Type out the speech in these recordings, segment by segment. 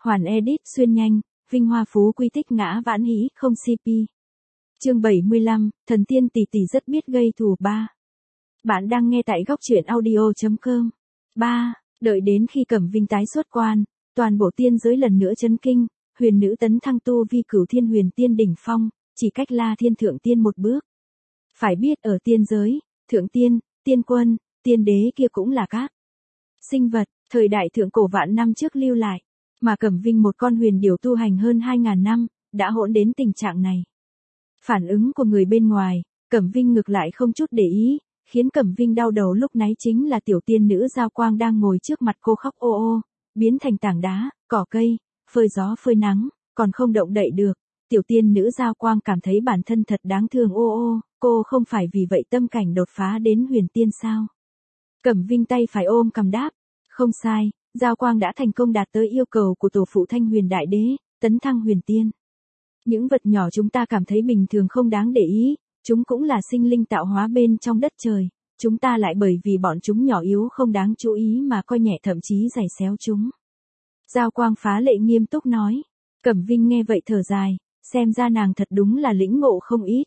Hoàn edit xuyên nhanh, vinh hoa phú quý tích ngã vãn hĩ không CP. Chương 75, thần tiên tỷ tỷ rất biết gây thù 3. Bạn đang nghe tại góc truyện audio.com. 3. Đợi đến khi Cẩm Vinh tái xuất quan, toàn bộ tiên giới lần nữa chấn kinh, huyền nữ tấn thăng tu vi Cửu Thiên Huyền Tiên đỉnh phong, chỉ cách La Thiên Thượng Tiên một bước. Phải biết ở tiên giới, Thượng Tiên, Tiên Quân, Tiên Đế kia cũng là các sinh vật, thời đại thượng cổ vạn năm trước lưu lại, mà Cẩm Vinh một con huyền điểu tu hành hơn 2.000 năm, đã hỗn đến tình trạng này. Phản ứng của người bên ngoài, Cẩm Vinh ngược lại không chút để ý, khiến Cẩm Vinh đau đầu lúc nãy chính là tiểu tiên nữ Giao Quang đang ngồi trước mặt cô khóc ô ô, biến thành tảng đá, cỏ cây, phơi gió phơi nắng, còn không động đậy được. Tiểu tiên nữ Giao Quang cảm thấy bản thân thật đáng thương ô ô, cô không phải vì vậy tâm cảnh đột phá đến huyền tiên sao? Cẩm Vinh tay phải ôm cầm đáp, không sai, Giao Quang đã thành công đạt tới yêu cầu của tổ phụ Thanh Huyền Đại Đế, tấn thăng huyền tiên. Những vật nhỏ chúng ta cảm thấy bình thường không đáng để ý, chúng cũng là sinh linh tạo hóa bên trong đất trời, chúng ta lại bởi vì bọn chúng nhỏ yếu không đáng chú ý mà coi nhẹ thậm chí giày xéo chúng. Giao Quang phá lệ nghiêm túc nói. Cẩm Vinh nghe vậy thở dài, xem ra nàng thật đúng là lĩnh ngộ không ít.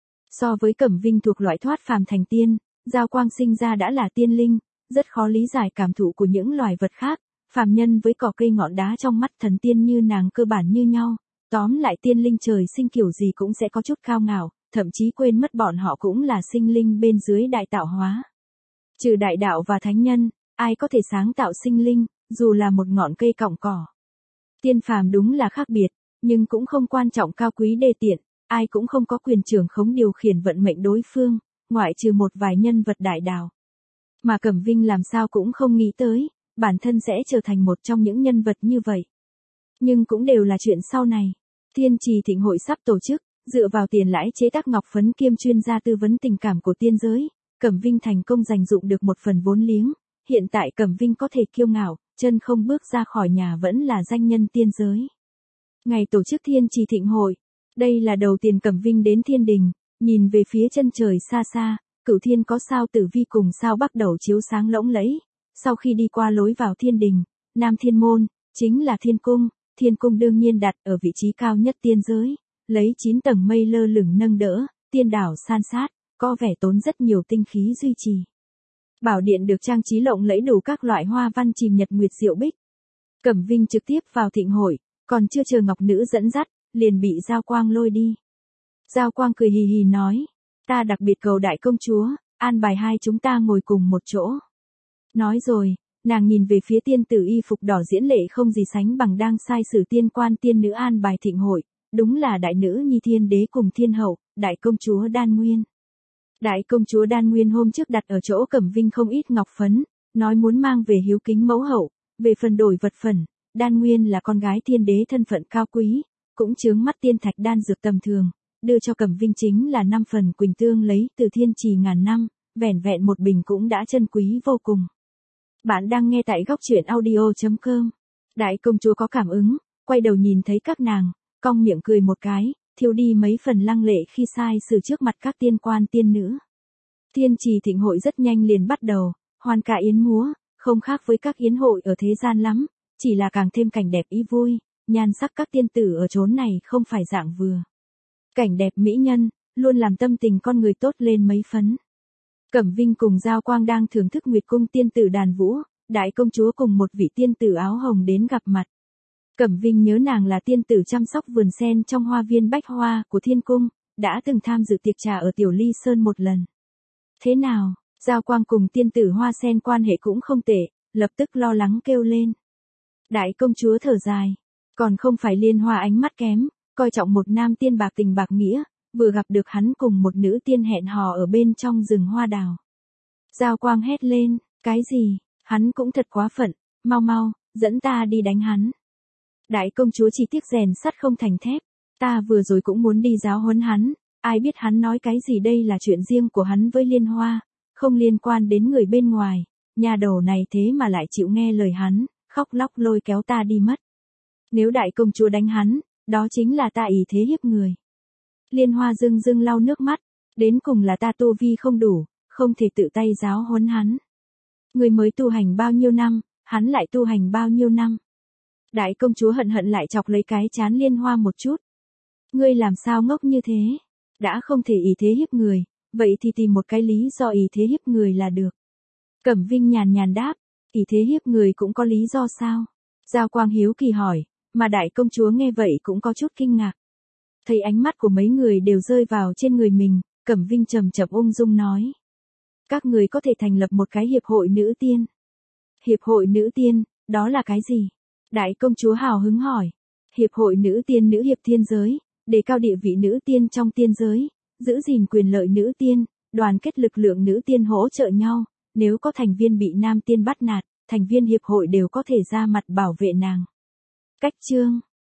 So với Cẩm Vinh thuộc loại thoát phàm thành tiên, Giao Quang sinh ra đã là tiên linh, rất khó lý giải cảm thụ của những loài vật khác, phàm nhân với cỏ cây ngọn đá trong mắt thần tiên như nàng cơ bản như nhau, tóm lại tiên linh trời sinh kiểu gì cũng sẽ có chút cao ngạo, thậm chí quên mất bọn họ cũng là sinh linh bên dưới đại tạo hóa. Trừ đại đạo và thánh nhân, ai có thể sáng tạo sinh linh, dù là một ngọn cây cọng cỏ. Tiên phàm đúng là khác biệt, nhưng cũng không quan trọng cao quý đê tiện, ai cũng không có quyền trưởng khống điều khiển vận mệnh đối phương, ngoại trừ một vài nhân vật đại đạo. Mà Cẩm Vinh làm sao cũng không nghĩ tới, bản thân sẽ trở thành một trong những nhân vật như vậy. Nhưng cũng đều là chuyện sau này. Thiên Trì Thịnh Hội sắp tổ chức, dựa vào tiền lãi chế tác ngọc phấn kiêm chuyên gia tư vấn tình cảm của tiên giới, Cẩm Vinh thành công giành dụng được một phần vốn liếng, hiện tại Cẩm Vinh có thể kiêu ngạo, chân không bước ra khỏi nhà vẫn là danh nhân tiên giới. Ngày tổ chức Thiên Trì Thịnh Hội, đây là đầu tiên Cẩm Vinh đến thiên đình, nhìn về phía chân trời xa xa, Cửu Thiên có sao Tử Vi cùng sao Bắc đầu chiếu sáng lộng lẫy. Sau khi đi qua lối vào thiên đình, Nam Thiên Môn, chính là Thiên Cung đương nhiên đặt ở vị trí cao nhất tiên giới, lấy 9 tầng mây lơ lửng nâng đỡ, tiên đảo san sát, có vẻ tốn rất nhiều tinh khí duy trì. Bảo điện được trang trí lộng lẫy đủ các loại hoa văn chìm nhật nguyệt diệu bích. Cẩm Vinh trực tiếp vào thịnh hội, còn chưa chờ ngọc nữ dẫn dắt, liền bị Giao Quang lôi đi. Giao Quang cười hì hì nói, ta đặc biệt cầu đại công chúa, an bài hai chúng ta ngồi cùng một chỗ. Nói rồi, nàng nhìn về phía tiên tử y phục đỏ diễm lệ không gì sánh bằng đang sai sử tiên quan tiên nữ an bài thịnh hội, đúng là đại nữ nhi thiên đế cùng thiên hậu, đại công chúa Đan Nguyên. Đại công chúa Đan Nguyên hôm trước đặt ở chỗ Cẩm Vinh không ít ngọc phấn, nói muốn mang về hiếu kính mẫu hậu, về phần đổi vật phẩm, Đan Nguyên là con gái thiên đế thân phận cao quý, cũng chướng mắt tiên thạch đan dược tầm thường, đưa cho Cẩm Vinh chính là 5 phần quỳnh tương lấy từ thiên trì ngàn năm, vẻn vẹn một bình cũng đã chân quý vô cùng. Bạn đang nghe tại góc truyện audio.com. Đại công chúa có cảm ứng, quay đầu nhìn thấy các nàng, cong miệng cười một cái, thiêu đi mấy phần lăng lệ khi sai sử trước mặt các tiên quan tiên nữ. Thiên Trì Thịnh Hội rất nhanh liền bắt đầu, hoan ca yến múa, không khác với các yến hội ở thế gian lắm, chỉ là càng thêm cảnh đẹp ý vui, nhan sắc các tiên tử ở chốn này không phải dạng vừa. Cảnh đẹp mỹ nhân, luôn làm tâm tình con người tốt lên mấy phấn. Cẩm Vinh cùng Giao Quang đang thưởng thức Nguyệt Cung tiên tử đàn vũ, đại công chúa cùng một vị tiên tử áo hồng đến gặp mặt. Cẩm Vinh nhớ nàng là tiên tử chăm sóc vườn sen trong hoa viên bách hoa của thiên cung, đã từng tham dự tiệc trà ở Tiểu Ly Sơn một lần. Thế nào, Giao Quang cùng tiên tử hoa sen quan hệ cũng không tệ, lập tức lo lắng kêu lên. Đại công chúa thở dài, còn không phải Liên Hoa ánh mắt kém, coi trọng một nam tiên bạc tình bạc nghĩa, vừa gặp được hắn cùng một nữ tiên hẹn hò ở bên trong rừng hoa đào. Giao Quang hét lên, cái gì, hắn cũng thật quá phận, mau mau, dẫn ta đi đánh hắn. Đại công chúa chỉ tiếc rèn sắt không thành thép, ta vừa rồi cũng muốn đi giáo huấn hắn, ai biết hắn nói cái gì đây là chuyện riêng của hắn với Liên Hoa, không liên quan đến người bên ngoài, nhà đầu này thế mà lại chịu nghe lời hắn, khóc lóc lôi kéo ta đi mất. Nếu đại công chúa đánh hắn, đó chính là ta ý thế hiếp người. Liên Hoa rưng rưng lau nước mắt, đến cùng là ta tu vi không đủ, không thể tự tay giáo huấn hắn. Người mới tu hành bao nhiêu năm, hắn lại tu hành bao nhiêu năm. Đại công chúa hận hận lại chọc lấy cái chán Liên Hoa một chút. Ngươi làm sao ngốc như thế? Đã không thể ỷ thế hiếp người, vậy thì tìm một cái lý do ỷ thế hiếp người là được. Cẩm Vinh nhàn nhàn đáp, ỷ thế hiếp người cũng có lý do sao? Giao Quang hiếu kỳ hỏi, mà đại công chúa nghe vậy cũng có chút kinh ngạc. Thấy ánh mắt của mấy người đều rơi vào trên người mình, Cẩm Vinh trầm chậm ung dung nói. Các người có thể thành lập một cái hiệp hội nữ tiên. Hiệp hội nữ tiên, đó là cái gì? Đại công chúa hào hứng hỏi. Hiệp hội nữ tiên nữ hiệp thiên giới, đề cao địa vị nữ tiên trong tiên giới, giữ gìn quyền lợi nữ tiên, đoàn kết lực lượng nữ tiên hỗ trợ nhau, nếu có thành viên bị nam tiên bắt nạt, thành viên hiệp hội đều có thể ra mặt bảo vệ nàng. Cách chương